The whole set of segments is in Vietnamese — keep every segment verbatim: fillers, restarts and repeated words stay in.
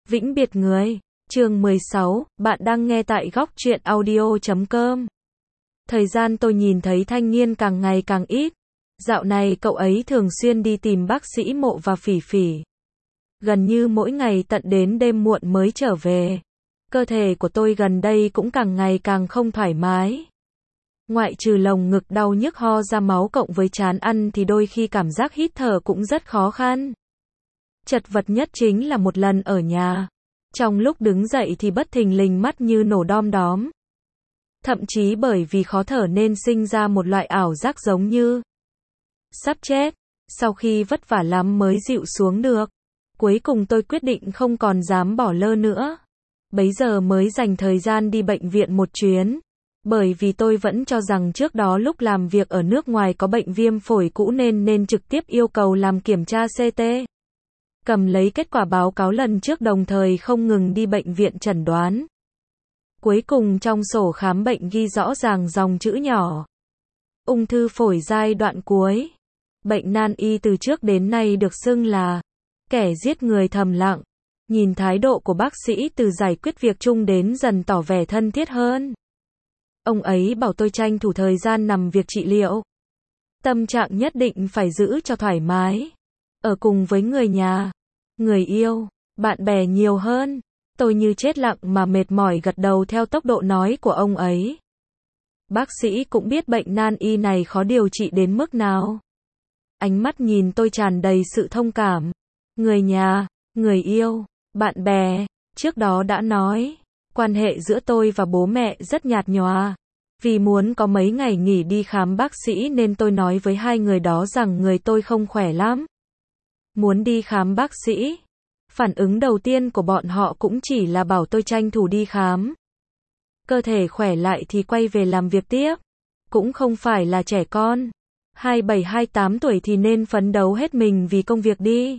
Vĩnh biệt người. Chương mười sáu, bạn đang nghe tại góc truyện audio chấm com. Thời gian tôi nhìn thấy Thanh Nghiên càng ngày càng ít. Dạo này cậu ấy thường xuyên đi tìm bác sĩ Mộ và Phỉ Phỉ. Gần như mỗi ngày tận đến đêm muộn mới trở về. Cơ thể của tôi gần đây cũng càng ngày càng không thoải mái. Ngoại trừ lồng ngực đau nhức ho ra máu cộng với chán ăn thì đôi khi cảm giác hít thở cũng rất khó khăn. Chật vật nhất chính là một lần ở nhà. Trong lúc đứng dậy thì bất thình lình mắt như nổ đom đóm. Thậm chí bởi vì khó thở nên sinh ra một loại ảo giác giống như sắp chết. Sau khi vất vả lắm mới dịu xuống được. Cuối cùng tôi quyết định không còn dám bỏ lơ nữa. Bấy giờ mới dành thời gian đi bệnh viện một chuyến. Bởi vì tôi vẫn cho rằng trước đó lúc làm việc ở nước ngoài có bệnh viêm phổi cũ nên nên trực tiếp yêu cầu làm kiểm tra xê tê. Cầm lấy kết quả báo cáo lần trước đồng thời không ngừng đi bệnh viện chẩn đoán. Cuối cùng trong sổ khám bệnh ghi rõ ràng dòng chữ nhỏ. Ung thư phổi giai đoạn cuối. Bệnh nan y từ trước đến nay được xưng là kẻ giết người thầm lặng. Nhìn thái độ của bác sĩ từ giải quyết việc chung đến dần tỏ vẻ thân thiết hơn. Ông ấy bảo tôi tranh thủ thời gian nằm việc trị liệu. Tâm trạng nhất định phải giữ cho thoải mái. Ở cùng với người nhà, người yêu, bạn bè nhiều hơn. Tôi như chết lặng mà mệt mỏi gật đầu theo tốc độ nói của ông ấy. Bác sĩ cũng biết bệnh nan y này khó điều trị đến mức nào. Ánh mắt nhìn tôi tràn đầy sự thông cảm. Người nhà, người yêu, bạn bè, trước đó đã nói, quan hệ giữa tôi và bố mẹ rất nhạt nhòa. Vì muốn có mấy ngày nghỉ đi khám bác sĩ nên tôi nói với hai người đó rằng người tôi không khỏe lắm. Muốn đi khám bác sĩ. Phản ứng đầu tiên của bọn họ cũng chỉ là bảo tôi tranh thủ đi khám. Cơ thể khỏe lại thì quay về làm việc tiếp. Cũng không phải là trẻ con. hai mươi bảy hai mươi tám tuổi thì nên phấn đấu hết mình vì công việc đi.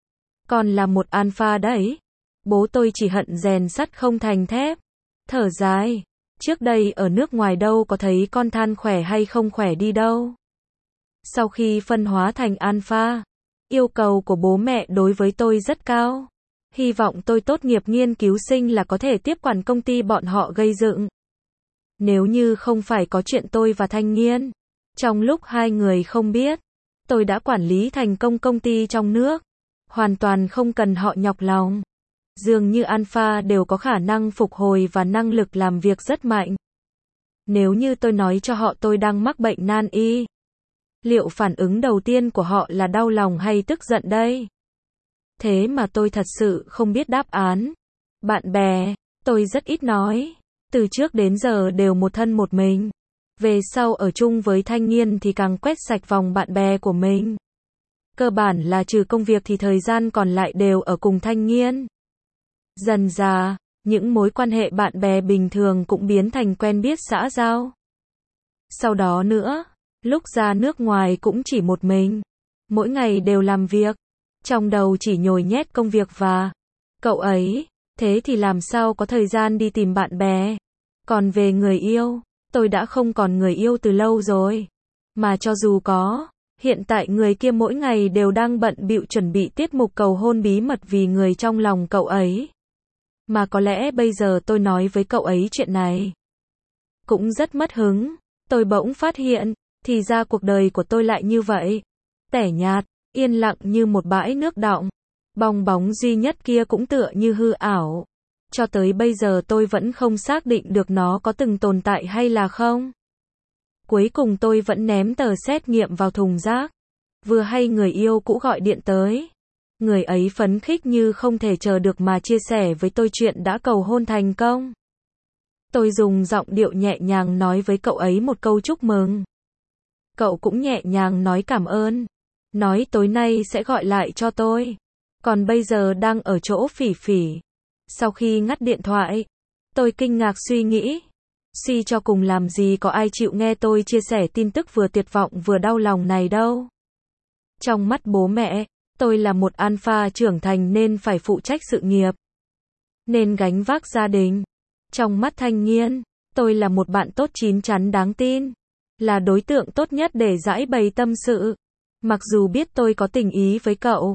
Còn là một alpha đấy. Bố tôi chỉ hận rèn sắt không thành thép. Thở dài. Trước đây ở nước ngoài đâu có thấy con than khỏe hay không khỏe đi đâu. Sau khi phân hóa thành alpha, yêu cầu của bố mẹ đối với tôi rất cao. Hy vọng tôi tốt nghiệp nghiên cứu sinh là có thể tiếp quản công ty bọn họ gây dựng. Nếu như không phải có chuyện tôi và Thanh Nghiên, trong lúc hai người không biết, tôi đã quản lý thành công công ty trong nước. Hoàn toàn không cần họ nhọc lòng. Dường như alpha đều có khả năng phục hồi và năng lực làm việc rất mạnh. Nếu như tôi nói cho họ tôi đang mắc bệnh nan y, liệu phản ứng đầu tiên của họ là đau lòng hay tức giận đây? Thế mà tôi thật sự không biết đáp án. Bạn bè, tôi rất ít nói. Từ trước đến giờ đều một thân một mình. Về sau ở chung với Thanh Nghiên thì càng quét sạch vòng bạn bè của mình. Cơ bản là trừ công việc thì thời gian còn lại đều ở cùng Thanh Nghiên. Dần dà, những mối quan hệ bạn bè bình thường cũng biến thành quen biết xã giao. Sau đó nữa, lúc ra nước ngoài cũng chỉ một mình. Mỗi ngày đều làm việc. Trong đầu chỉ nhồi nhét công việc và cậu ấy. Thế thì làm sao có thời gian đi tìm bạn bè. Còn về người yêu, tôi đã không còn người yêu từ lâu rồi. Mà cho dù có, hiện tại người kia mỗi ngày đều đang bận bịu chuẩn bị tiết mục cầu hôn bí mật vì người trong lòng cậu ấy. Mà có lẽ bây giờ tôi nói với cậu ấy chuyện này cũng rất mất hứng. Tôi bỗng phát hiện, thì ra cuộc đời của tôi lại như vậy. Tẻ nhạt, yên lặng như một bãi nước đọng. Bong bóng duy nhất kia cũng tựa như hư ảo. Cho tới bây giờ tôi vẫn không xác định được nó có từng tồn tại hay là không. Cuối cùng tôi vẫn ném tờ xét nghiệm vào thùng rác. Vừa hay người yêu cũ gọi điện tới. Người ấy phấn khích như không thể chờ được mà chia sẻ với tôi chuyện đã cầu hôn thành công. Tôi dùng giọng điệu nhẹ nhàng nói với cậu ấy một câu chúc mừng. Cậu cũng nhẹ nhàng nói cảm ơn. Nói tối nay sẽ gọi lại cho tôi. Còn bây giờ đang ở chỗ Phỉ Phỉ. Sau khi ngắt điện thoại, tôi kinh ngạc suy nghĩ. Suy cho cùng làm gì có ai chịu nghe tôi chia sẻ tin tức vừa tuyệt vọng vừa đau lòng này đâu. Trong mắt bố mẹ, tôi là một alpha trưởng thành nên phải phụ trách sự nghiệp. Nên gánh vác gia đình. Trong mắt Thanh Nghiên, tôi là một bạn tốt chín chắn đáng tin. Là đối tượng tốt nhất để giải bày tâm sự. Mặc dù biết tôi có tình ý với cậu.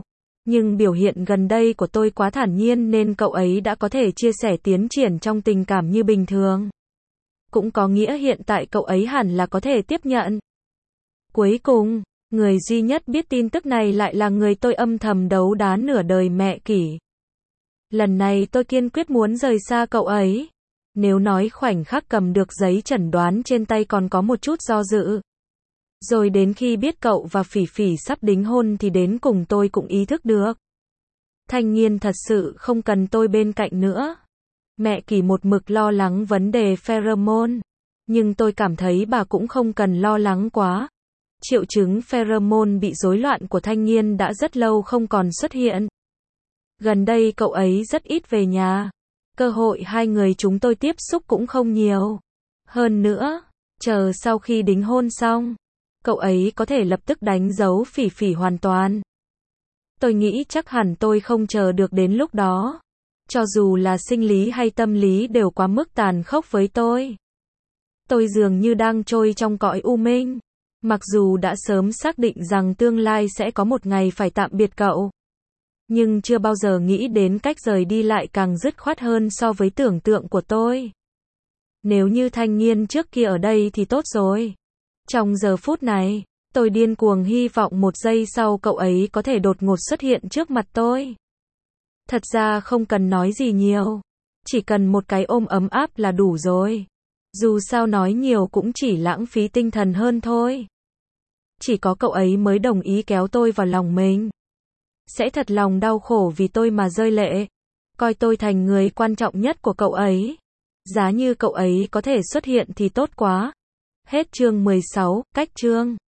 Nhưng biểu hiện gần đây của tôi quá thản nhiên nên cậu ấy đã có thể chia sẻ tiến triển trong tình cảm như bình thường. Cũng có nghĩa hiện tại cậu ấy hẳn là có thể tiếp nhận. Cuối cùng, người duy nhất biết tin tức này lại là người tôi âm thầm đấu đá nửa đời mẹ Kỷ. Lần này tôi kiên quyết muốn rời xa cậu ấy. Nếu nói khoảnh khắc cầm được giấy chẩn đoán trên tay còn có một chút do dự. Rồi đến khi biết cậu và Phỉ Phỉ sắp đính hôn thì đến cùng tôi cũng ý thức được. Thanh Nghiên thật sự không cần tôi bên cạnh nữa. Mẹ Kỷ một mực lo lắng vấn đề pheromone. Nhưng tôi cảm thấy bà cũng không cần lo lắng quá. Triệu chứng pheromone bị rối loạn của Thanh Nghiên đã rất lâu không còn xuất hiện. Gần đây cậu ấy rất ít về nhà. Cơ hội hai người chúng tôi tiếp xúc cũng không nhiều. Hơn nữa, chờ sau khi đính hôn xong, cậu ấy có thể lập tức đánh dấu Phỉ Phỉ hoàn toàn. Tôi nghĩ chắc hẳn tôi không chờ được đến lúc đó. Cho dù là sinh lý hay tâm lý đều quá mức tàn khốc với tôi. Tôi dường như đang trôi trong cõi u minh. Mặc dù đã sớm xác định rằng tương lai sẽ có một ngày phải tạm biệt cậu. Nhưng chưa bao giờ nghĩ đến cách rời đi lại càng dứt khoát hơn so với tưởng tượng của tôi. Nếu như Thanh Nghiên trước kia ở đây thì tốt rồi. Trong giờ phút này, tôi điên cuồng hy vọng một giây sau cậu ấy có thể đột ngột xuất hiện trước mặt tôi. Thật ra không cần nói gì nhiều. Chỉ cần một cái ôm ấm áp là đủ rồi. Dù sao nói nhiều cũng chỉ lãng phí tinh thần hơn thôi. Chỉ có cậu ấy mới đồng ý kéo tôi vào lòng mình. Sẽ thật lòng đau khổ vì tôi mà rơi lệ. Coi tôi thành người quan trọng nhất của cậu ấy. Giá như cậu ấy có thể xuất hiện thì tốt quá. Hết chương mười sáu, cách chương.